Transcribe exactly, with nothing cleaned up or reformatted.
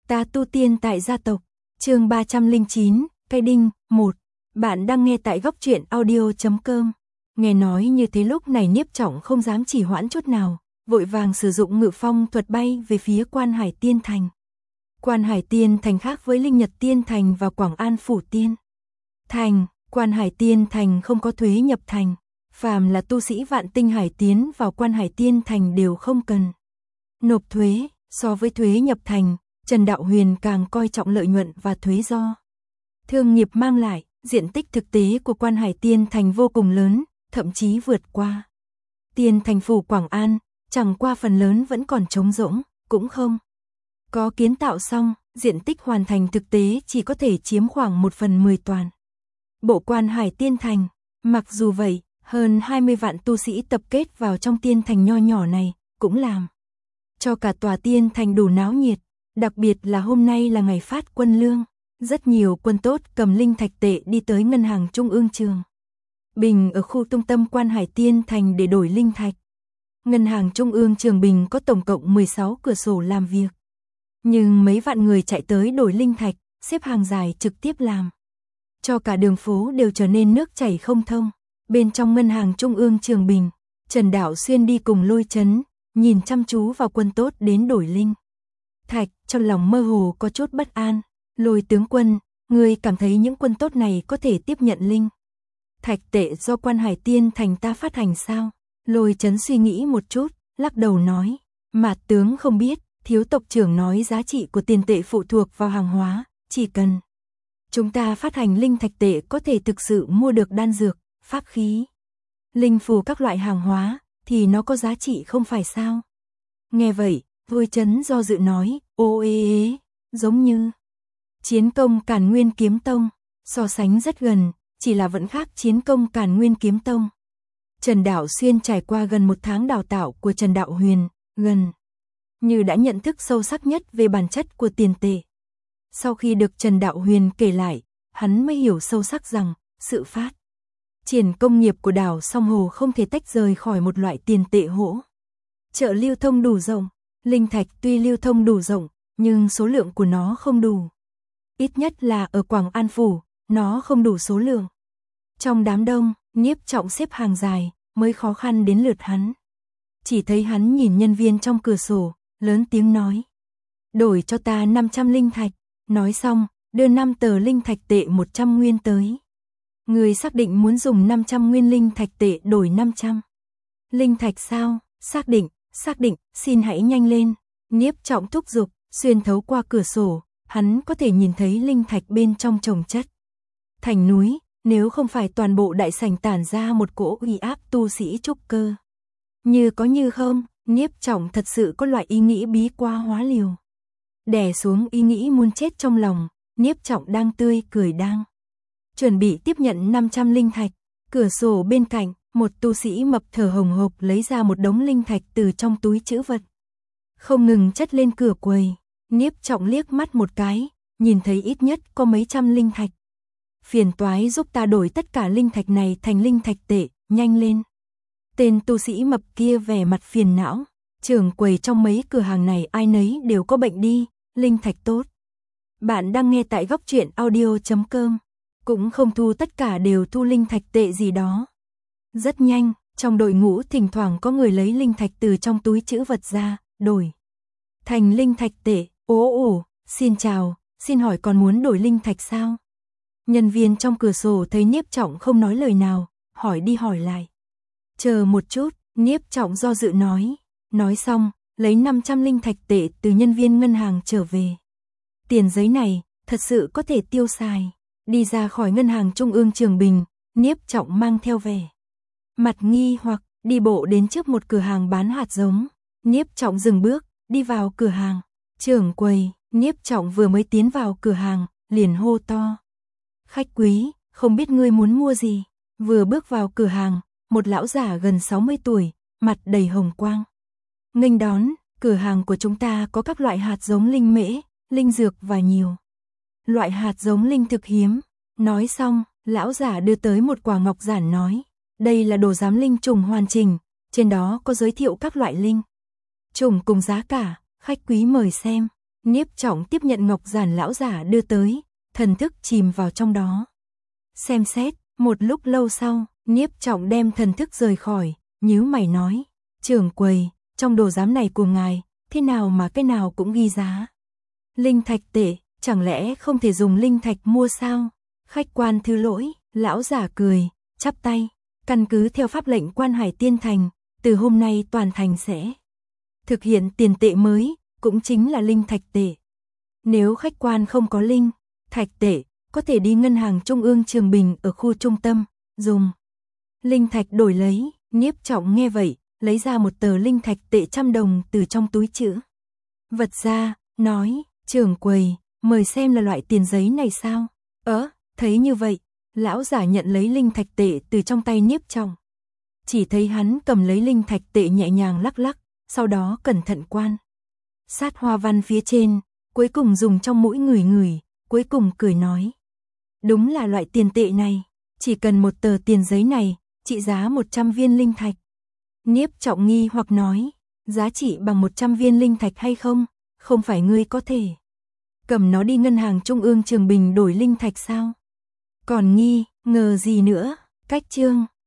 Ta tu tiên tại gia tộc, chương ba trăm lẻ chín, cây đinh, một. Bạn đang nghe tại góc truyện audio chấm com. Nghe nói như thế lúc này Niếp Trọng không dám trì hoãn chút nào, vội vàng sử dụng ngự phong thuật bay về phía Quan Hải Tiên Thành. Quan Hải Tiên Thành khác với Linh Nhật Tiên Thành và Quảng An Phủ Tiên Thành, Quan Hải Tiên Thành không có thuế nhập thành, phàm là tu sĩ Vạn Tinh Hải tiến vào Quan Hải Tiên Thành đều không cần nộp thuế. So với thuế nhập thành, Trần Đạo Huyền càng coi trọng lợi nhuận và thuế do thương nghiệp mang lại. Diện tích thực tế của Quan Hải Tiên Thành vô cùng lớn, thậm chí vượt qua Tiên Thành phủ Quảng An, chẳng qua phần lớn vẫn còn trống rỗng, cũng không có kiến tạo xong, diện tích hoàn thành thực tế chỉ có thể chiếm khoảng một phần mười toàn bộ Quan Hải Tiên Thành. Mặc dù vậy, hơn hai mươi vạn tu sĩ tập kết vào trong tiên thành nho nhỏ này, cũng làm cho cả tòa tiên thành đủ náo nhiệt, đặc biệt là hôm nay là ngày phát quân lương. Rất nhiều quân tốt cầm linh thạch tệ đi tới ngân hàng trung ương Trường Bình ở khu trung tâm Quan Hải Tiên Thành để đổi linh thạch. Ngân hàng trung ương Trường Bình có tổng cộng mười sáu cửa sổ làm việc, nhưng mấy vạn người chạy tới đổi linh thạch, xếp hàng dài trực tiếp làm cho cả đường phố đều trở nên nước chảy không thông. Bên trong ngân hàng trung ương Trường Bình, Trần Đạo Xuyên đi cùng Lôi Chấn, nhìn chăm chú vào quân tốt đến đổi linh thạch, trong lòng mơ hồ có chút bất an. Lôi tướng quân, ngươi cảm thấy những quân tốt này có thể tiếp nhận linh thạch tệ do Quan Hải Tiên Thành ta phát hành sao? Lôi Chấn suy nghĩ một chút, lắc đầu nói, Mạt tướng không biết, thiếu tộc trưởng nói giá trị của tiền tệ phụ thuộc vào hàng hóa, chỉ cần chúng ta phát hành linh thạch tệ có thể thực sự mua được đan dược, pháp khí, linh phù các loại hàng hóa, thì nó có giá trị không phải sao? Nghe vậy, Lôi Chấn do dự nói, ô ê ế, giống như Chiến công Càn Nguyên Kiếm Tông, so sánh rất gần, chỉ là vẫn khác chiến công Càn Nguyên Kiếm Tông. Trần Đạo Xuyên trải qua gần một tháng đào tạo của Trần Đạo Huyền, gần như đã nhận thức sâu sắc nhất về bản chất của tiền tệ. Sau khi được Trần Đạo Huyền kể lại, hắn mới hiểu sâu sắc rằng, sự phát triển công nghiệp của đảo Song Hồ không thể tách rời khỏi một loại tiền tệ hỗ trợ lưu thông đủ rộng. Linh thạch tuy lưu thông đủ rộng, nhưng số lượng của nó không đủ. Ít nhất là ở Quảng An Phủ, nó không đủ số lượng. Trong đám đông, Niếp Trọng xếp hàng dài, mới khó khăn đến lượt hắn. Chỉ thấy hắn nhìn nhân viên trong cửa sổ, lớn tiếng nói, đổi cho ta năm trăm linh thạch. Nói xong, đưa năm tờ linh thạch tệ một trăm nguyên tới. Người xác định muốn dùng năm trăm nguyên linh thạch tệ đổi năm trăm linh thạch sao? Xác định, xác định, xin hãy nhanh lên. Niếp Trọng thúc giục, xuyên thấu qua cửa sổ, hắn có thể nhìn thấy linh thạch bên trong chồng chất thành núi, nếu không phải toàn bộ đại sảnh tản ra một cỗ uy áp tu sĩ trúc cơ. Như có như không, Niếp Trọng thật sự có loại ý nghĩ bí qua hóa liều. Đè xuống ý nghĩ muốn chết trong lòng, Niếp Trọng đang tươi cười đang chuẩn bị tiếp nhận năm trăm linh thạch. Cửa sổ bên cạnh, một tu sĩ mập thở hồng hộc lấy ra một đống linh thạch từ trong túi trữ vật, không ngừng chất lên cửa quầy. Niếp Trọng liếc mắt một cái, nhìn thấy ít nhất có mấy trăm linh thạch. Phiền toái giúp ta đổi tất cả linh thạch này thành linh thạch tệ, nhanh lên. Tên tu sĩ mập kia vẻ mặt phiền não, trưởng quầy trong mấy cửa hàng này ai nấy đều có bệnh đi, linh thạch tốt. Bạn đang nghe tại góc truyện audio chấm com, cũng không thu tất cả đều thu linh thạch tệ gì đó. Rất nhanh, trong đội ngũ thỉnh thoảng có người lấy linh thạch từ trong túi trữ vật ra, đổi thành linh thạch tệ. Ồ ồ, xin chào, xin hỏi còn muốn đổi linh thạch sao? Nhân viên trong cửa sổ thấy Niếp Trọng không nói lời nào, hỏi đi hỏi lại. Chờ một chút, Niếp Trọng do dự nói. Nói xong, lấy năm trăm linh thạch tệ từ nhân viên ngân hàng trở về. Tiền giấy này, thật sự có thể tiêu xài. Đi ra khỏi ngân hàng trung ương Trường Bình, Niếp Trọng mang theo vẻ mặt nghi hoặc, đi bộ đến trước một cửa hàng bán hạt giống. Niếp Trọng dừng bước, đi vào cửa hàng. Trưởng quầy, Niếp Trọng vừa mới tiến vào cửa hàng, liền hô to. Khách quý, không biết ngươi muốn mua gì? Vừa bước vào cửa hàng, một lão giả gần sáu mươi tuổi, mặt đầy hồng quang. Nghênh đón, cửa hàng của chúng ta có các loại hạt giống linh mễ, linh dược và nhiều loại hạt giống linh thực hiếm. Nói xong, lão giả đưa tới một quả ngọc giản nói. Đây là đồ giám linh trùng hoàn chỉnh, trên đó có giới thiệu các loại linh trùng cùng giá cả, khách quý mời xem. Niếp Trọng tiếp nhận ngọc giản lão giả đưa tới, thần thức chìm vào trong đó. Xem xét, một lúc lâu sau, Niếp Trọng đem thần thức rời khỏi, nhíu mày nói, trưởng quầy, trong đồ giám này của ngài, thế nào mà cái nào cũng ghi giá. Linh thạch tệ, chẳng lẽ không thể dùng linh thạch mua sao? Khách quan thứ lỗi, lão giả cười, chắp tay, căn cứ theo pháp lệnh Quan Hải Tiên Thành, từ hôm nay toàn thành sẽ thực hiện tiền tệ mới, cũng chính là linh thạch tệ. Nếu khách quan không có linh thạch tệ, có thể đi ngân hàng trung ương Trường Bình ở khu trung tâm, dùng linh thạch đổi lấy. Niếp Trọng nghe vậy, lấy ra một tờ linh thạch tệ trăm đồng từ trong túi trữ vật ra, nói, trưởng quầy, mời xem là loại tiền giấy này sao? Ớ, thấy như vậy, lão giả nhận lấy linh thạch tệ từ trong tay Niếp Trọng. Chỉ thấy hắn cầm lấy linh thạch tệ nhẹ nhàng lắc lắc, sau đó cẩn thận quan sát hoa văn phía trên, cuối cùng dùng trong mũi ngửi ngửi, cuối cùng cười nói. Đúng là loại tiền tệ này, chỉ cần một tờ tiền giấy này, trị giá một trăm viên linh thạch. Niếp Trọng nghi hoặc nói, giá trị bằng một trăm viên linh thạch hay không? Không phải ngươi có thể cầm nó đi ngân hàng trung ương Trường Bình đổi linh thạch sao? Còn nghi, ngờ gì nữa? Cách chương